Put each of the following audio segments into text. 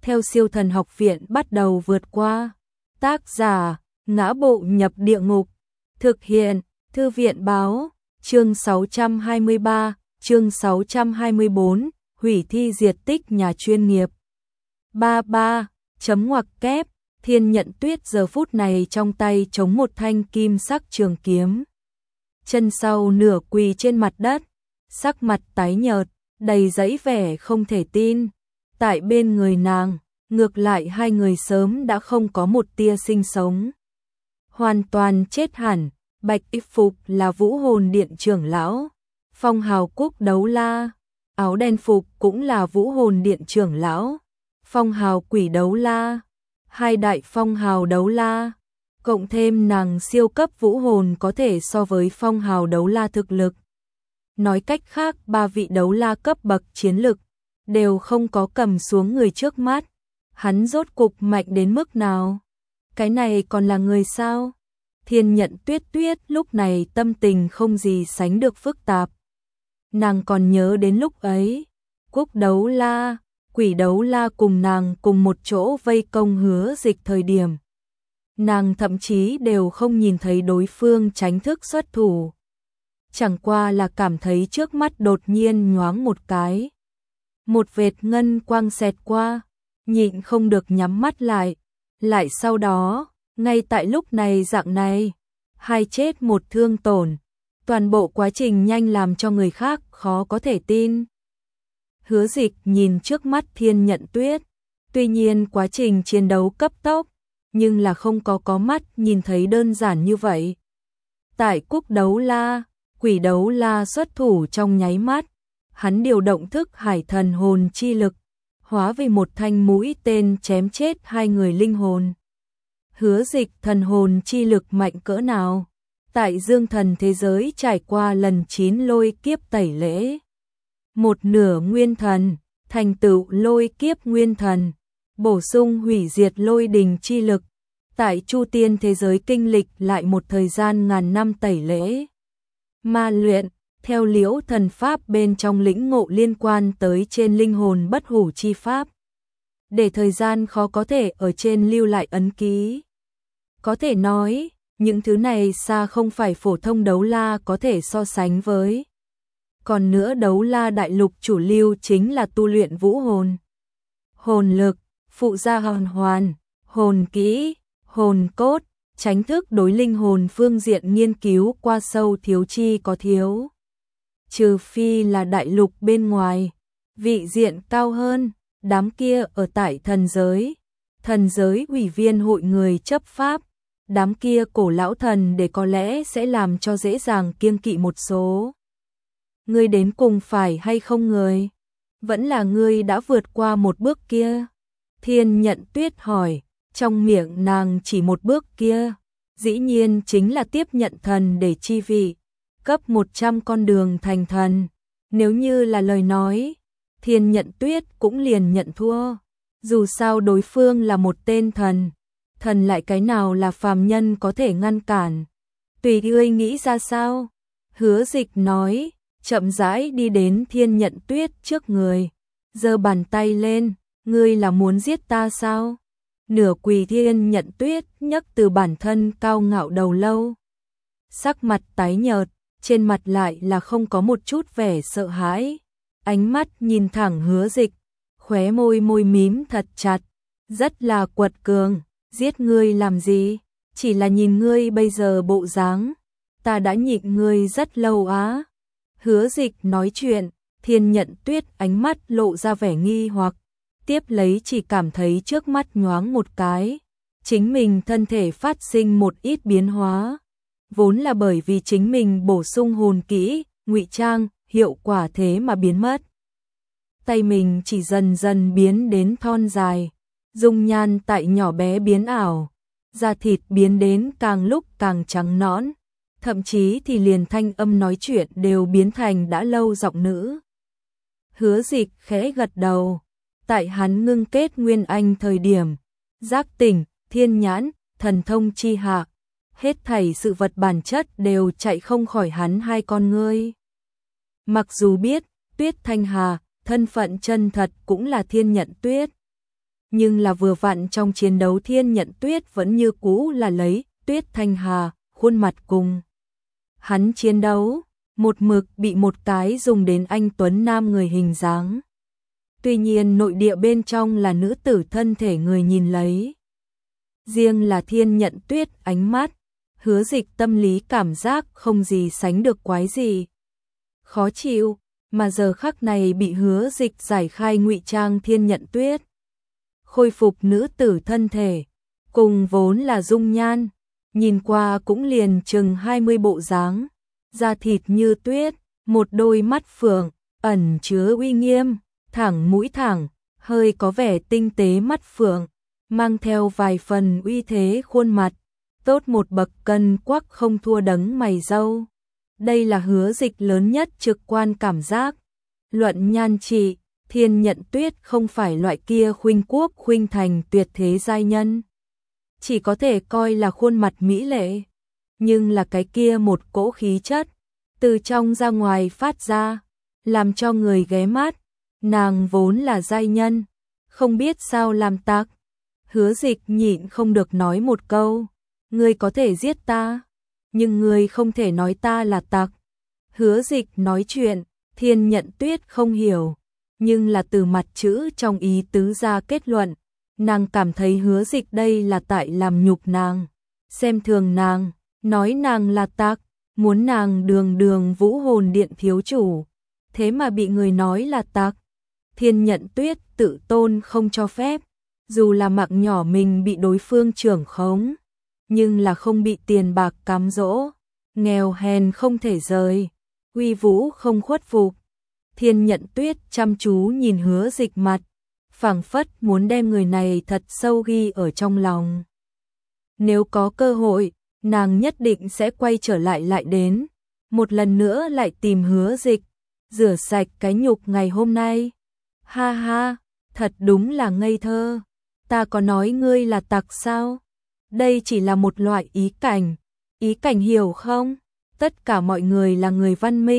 theo Siêu Thần Học Viện bắt đầu vượt qua. Tác giả: Ngã Bộ Nhập Địa Ngục. Thực hiện: Thư viện báo. Chương 623, chương 624, hủy thi diệt tích nhà chuyên nghiệp. 33, chấm ngoặc kép, Thiên Nhận Tuyết giờ phút này trong tay chống một thanh kim sắc trường kiếm. Chân sau nửa quỳ trên mặt đất, sắc mặt tái nhợt, đầy dẫy vẻ không thể tin. Tại bên người nàng, ngược lại hai người sớm đã không có một tia sinh sống. Hoàn toàn chết hẳn. Bạch y phục là Vũ Hồn Điện trưởng lão, phong hào Quốc Đấu La. Áo đen phục cũng là Vũ Hồn Điện trưởng lão, phong hào Quỷ Đấu La. Hai đại phong hào đấu la, cộng thêm nàng siêu cấp vũ hồn có thể so với phong hào đấu la thực lực. Nói cách khác, ba vị đấu la cấp bậc chiến lực đều không có cầm xuống người trước mắt. Hắn rốt cục mạnh đến mức nào? Cái này còn là người sao? Thiên Nhận Tuyết lúc này tâm tình không gì sánh được phức tạp. Nàng còn nhớ đến lúc ấy, Quốc Đấu La, Quỷ Đấu La cùng nàng cùng một chỗ vây công Hứa Dịch thời điểm. Nàng thậm chí đều không nhìn thấy đối phương tránh thức xuất thủ. Chẳng qua là cảm thấy trước mắt đột nhiên nhoáng một cái. Một vệt ngân quang xẹt qua, nhịn không được nhắm mắt lại. Lại sau đó, ngay tại lúc này dạng này, hai chết một thương tổn. Toàn bộ quá trình nhanh làm cho người khác khó có thể tin. Hứa Dịch nhìn trước mắt Thiên Nhận Tuyết, tuy nhiên quá trình chiến đấu cấp tốc, nhưng là không có mắt nhìn thấy đơn giản như vậy. Tại Quốc Đấu La, Quỷ Đấu La xuất thủ trong nháy mắt, hắn điều động thức hải thần hồn chi lực, hóa vì một thanh mũi tên chém chết hai người linh hồn. Hứa Dịch thần hồn chi lực mạnh cỡ nào? Tại Dương Thần thế giới trải qua lần 9 lôi kiếp tẩy lễ. Một nửa nguyên thần, thành tựu lôi kiếp nguyên thần, bổ sung hủy diệt lôi đình chi lực. Tại Chu Tiên thế giới kinh lịch lại một thời gian ngàn năm tẩy lễ. Ma luyện, theo Liễu thần pháp bên trong lĩnh ngộ liên quan tới trên linh hồn bất hủ chi pháp. Để thời gian khó có thể ở trên lưu lại ấn ký. Có thể nói, những thứ này xa không phải phổ thông đấu la có thể so sánh với. Còn nữa đấu la đại lục chủ lưu chính là tu luyện vũ hồn. Hồn lực, phụ gia hồn hoàn, hồn kỹ, hồn cốt, tránh thức đối linh hồn phương diện nghiên cứu qua sâu thiếu chi có thiếu. Trừ phi là đại lục bên ngoài, vị diện cao hơn, đám kia ở tại thần giới ủy viên hội người chấp pháp. Đám kia cổ lão thần để có lẽ sẽ làm cho dễ dàng kiêng kỵ một số. Ngươi đến cùng phải hay không người? Vẫn là ngươi đã vượt qua một bước kia? Thiên Nhận Tuyết hỏi, trong miệng nàng chỉ một bước kia. Dĩ nhiên chính là tiếp nhận thần để chi vị, cấp 100 con đường thành thần. Nếu như là lời nói, Thiên Nhận Tuyết cũng liền nhận thua. Dù sao đối phương là một tên thần. Thần lại cái nào là phàm nhân có thể ngăn cản. Tùy ngươi nghĩ ra sao? Hứa Dịch nói, chậm rãi đi đến Thiên Nhận Tuyết trước người, giơ bàn tay lên, ngươi là muốn giết ta sao? Nửa quỳ Thiên Nhận Tuyết nhấc từ bản thân cao ngạo đầu lâu. Sắc mặt tái nhợt, trên mặt lại là không có một chút vẻ sợ hãi. Ánh mắt nhìn thẳng Hứa Dịch, khóe môi mím thật chặt, rất là quật cường. Giết ngươi làm gì? Chỉ là nhìn ngươi bây giờ bộ dáng, ta đã nhịn ngươi rất lâu á. Hứa Dịch nói chuyện, Thiên Nhận Tuyết ánh mắt lộ ra vẻ nghi hoặc, tiếp lấy chỉ cảm thấy trước mắt nhoáng một cái, chính mình thân thể phát sinh một ít biến hóa, vốn là bởi vì chính mình bổ sung hồn kỹ, ngụy trang, hiệu quả thế mà biến mất. Tay mình chỉ dần dần biến đến thon dài. Dung nhan tại nhỏ bé biến ảo, da thịt biến đến càng lúc càng trắng nõn, thậm chí thì liền thanh âm nói chuyện đều biến thành đã lâu giọng nữ. Hứa Dịch khẽ gật đầu, tại hắn ngưng kết nguyên anh thời điểm, giác tỉnh, thiên nhãn, thần thông chi hạ, hết thảy sự vật bản chất đều chạy không khỏi hắn hai con ngươi. Mặc dù biết, Tuyết Thanh Hà, thân phận chân thật cũng là Thiên Nhận Tuyết. nhưng là vừa vặn trong chiến đấu Thiên Nhận Tuyết vẫn như cũ là lấy Tuyết Thanh Hà, khuôn mặt cùng hắn chiến đấu, một mực bị một cái dùng đến anh tuấn nam người hình dáng. Tuy nhiên nội địa bên trong là nữ tử thân thể người nhìn lấy. Riêng là Thiên Nhận Tuyết ánh mắt, Hứa Dịch tâm lý cảm giác không gì sánh được quái gì. Khó chịu, mà giờ khắc này bị Hứa Dịch giải khai ngụy trang Thiên Nhận Tuyết. Khôi phục nữ tử thân thể, cùng vốn là dung nhan, nhìn qua cũng liền chừng 20 bộ dáng, da thịt như tuyết, một đôi mắt phượng, ẩn chứa uy nghiêm, thẳng mũi thẳng, hơi có vẻ tinh tế mắt phượng, mang theo vài phần uy thế khuôn mặt, tốt một bậc cân quắc không thua đấng mày râu. Đây là Hứa Dịch lớn nhất trực quan cảm giác. Luận nhan trị, Thiên Nhận Tuyết không phải loại kia khuynh quốc khuynh thành tuyệt thế giai nhân. Chỉ có thể coi là khuôn mặt mỹ lệ, nhưng là cái kia một cỗ khí chất, từ trong ra ngoài phát ra, làm cho người ghé mắt. Nàng vốn là giai nhân, không biết sao làm tặc. Hứa Dịch nhịn không được nói một câu, ngươi có thể giết ta, nhưng ngươi không thể nói ta là tặc. Hứa Dịch nói chuyện, Thiên Nhận Tuyết không hiểu, nhưng là từ mặt chữ trong ý tứ ra kết luận, nàng cảm thấy Hứa Dịch đây là tại làm nhục nàng, xem thường nàng, nói nàng là tặc, muốn nàng đường đường Vũ Hồn Điện thiếu chủ, thế mà bị người nói là tặc. Thiên Nhận Tuyết tự tôn không cho phép, dù là mạng nhỏ mình bị đối phương trưởng khống, nhưng là không bị tiền bạc cám dỗ, nghèo hèn không thể rời, uy vũ không khuất phục. Thiên Nhận Tuyết chăm chú nhìn Hứa Dịch mặt, phảng phất muốn đem người này thật sâu ghi ở trong lòng. Nếu có cơ hội, nàng nhất định sẽ quay trở lại đến, một lần nữa lại tìm Hứa Dịch, rửa sạch cái nhục ngày hôm nay. Ha ha, thật đúng là ngây thơ, ta có nói ngươi là tặc sao? Đây chỉ là một loại ý cảnh hiểu không? Tất cả mọi người là người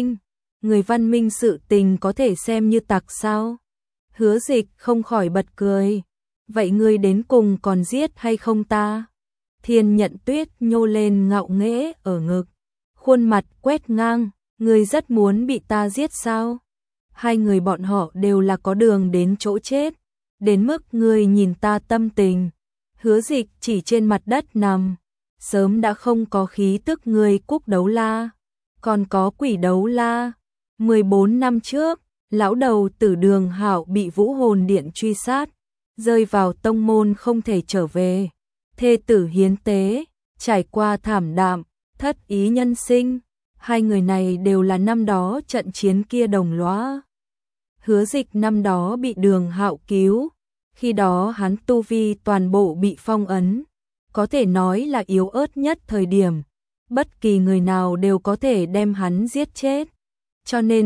văn minh sự tình có thể xem như tặc sao? Hứa Dịch không khỏi bật cười, vậy ngươi đến cùng còn giết hay không ta? Thiên Nhận Tuyết nhô lên ngạo nghễ ở ngực, khuôn mặt quét ngang, ngươi rất muốn bị ta giết sao? Hai người bọn họ đều là có đường đến chỗ chết, đến mức ngươi nhìn ta tâm tình. Hứa Dịch chỉ trên mặt đất nằm, sớm đã không có khí tức người Cúc Đấu La, còn có Quỷ Đấu La. 14 năm trước, lão đầu tử Đường Hạo bị Vũ Hồn Điện truy sát, rơi vào tông môn không thể trở về, thê tử hiến tế, trải qua thảm đạm, thất ý nhân sinh. Hai người này đều là năm đó trận chiến kia đồng lõa. Hứa Dịch năm đó bị Đường Hạo cứu, khi đó hắn tu vi toàn bộ bị phong ấn, có thể nói là yếu ớt nhất thời điểm, bất kỳ người nào đều có thể đem hắn giết chết. Cho nên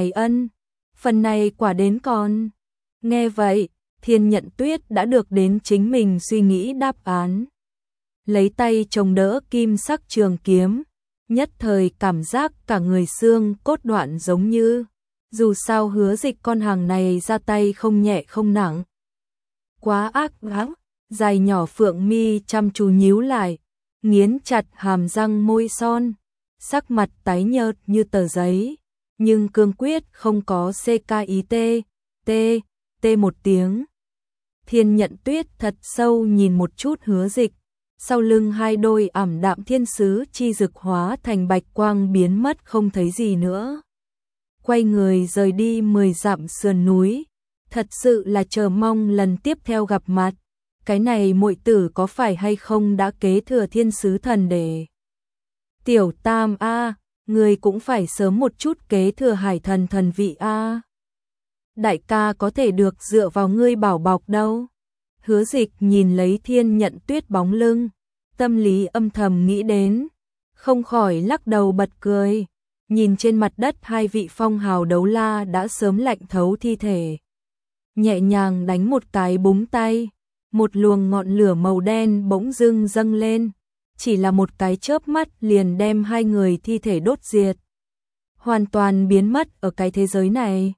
phần này quả đến còn. Nghe vậy, Thiên Nhận Tuyết đã được đến chính mình suy nghĩ đáp án. Lấy tay chống đỡ kim sắc trường kiếm, nhất thời cảm giác cả người xương cốt đoạn giống như, dù sao Hứa Dịch con hàng này ra tay không nhẹ không nặng. Quá ác ác, dài nhỏ phượng mi chăm chú nhíu lại, nghiến chặt hàm răng môi son, sắc mặt tái nhợt như tờ giấy, nhưng cương quyết không có CKIT, một tiếng. Thiên Nhận Tuyết thật sâu nhìn một chút Hứa Dịch, sau lưng hai đôi ảm đạm thiên sứ chi dực hóa thành bạch quang biến mất không thấy gì nữa. Quay người rời đi 10 dặm sườn núi, thật sự là chờ mong lần tiếp theo gặp mặt. Cái này muội tử có phải hay không đã kế thừa thiên sứ thần để. Tiểu Tam a, người cũng phải sớm một chút kế thừa hải thần thần vị a. Đại ca có thể được dựa vào ngươi bảo bọc đâu. Hứa Dịch nhìn lấy Thiên Nhận Tuyết bóng lưng, tâm lý âm thầm nghĩ đến, không khỏi lắc đầu bật cười, nhìn trên mặt đất hai vị phong hào đấu la đã sớm lạnh thấu thi thể. Nhẹ nhàng đánh một cái búng tay, một luồng ngọn lửa màu đen bỗng dưng dâng lên, chỉ là một cái chớp mắt liền đem hai người thi thể đốt diệt, hoàn toàn biến mất ở cái thế giới này.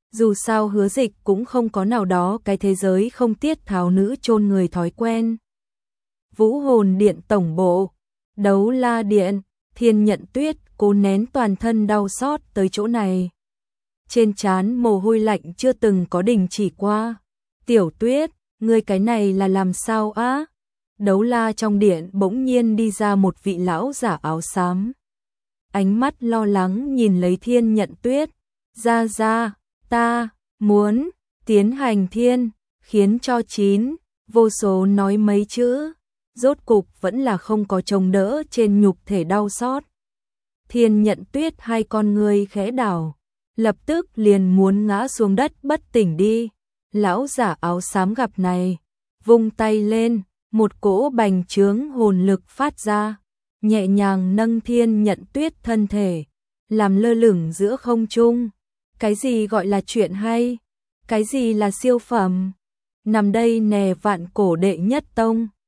Dù sao Hứa Dịch cũng không có nào đó cái thế giới không tiết tháo nữ chôn người thói quen. Vũ hồn điện tổng bộ, Đấu La điện, Thiên Nhận Tuyết cố nén toàn thân đau xót tới chỗ này. Trên trán mồ hôi lạnh chưa từng có đình chỉ qua. Tiểu Tuyết, ngươi cái này là làm sao á? Đấu La trong điện bỗng nhiên đi ra một vị lão giả áo xám. Ánh mắt lo lắng nhìn lấy Thiên Nhận Tuyết. Ra, ta muốn tiến hành thiên, khiến cho chín, vô số nói mấy chữ. Rốt cục vẫn là không có chống đỡ trên nhục thể đau xót. Thiên Nhận Tuyết hai con ngươi khẽ đảo, lập tức liền muốn ngã xuống đất bất tỉnh đi. Lão giả áo xám gặp này, vung tay lên, một cỗ bành trướng hồn lực phát ra, nhẹ nhàng nâng Thiên Nhận Tuyết thân thể, làm lơ lửng giữa không trung. Cái gì gọi là chuyện hay? Cái gì là siêu phẩm? Nằm đây nè vạn cổ đệ nhất tông.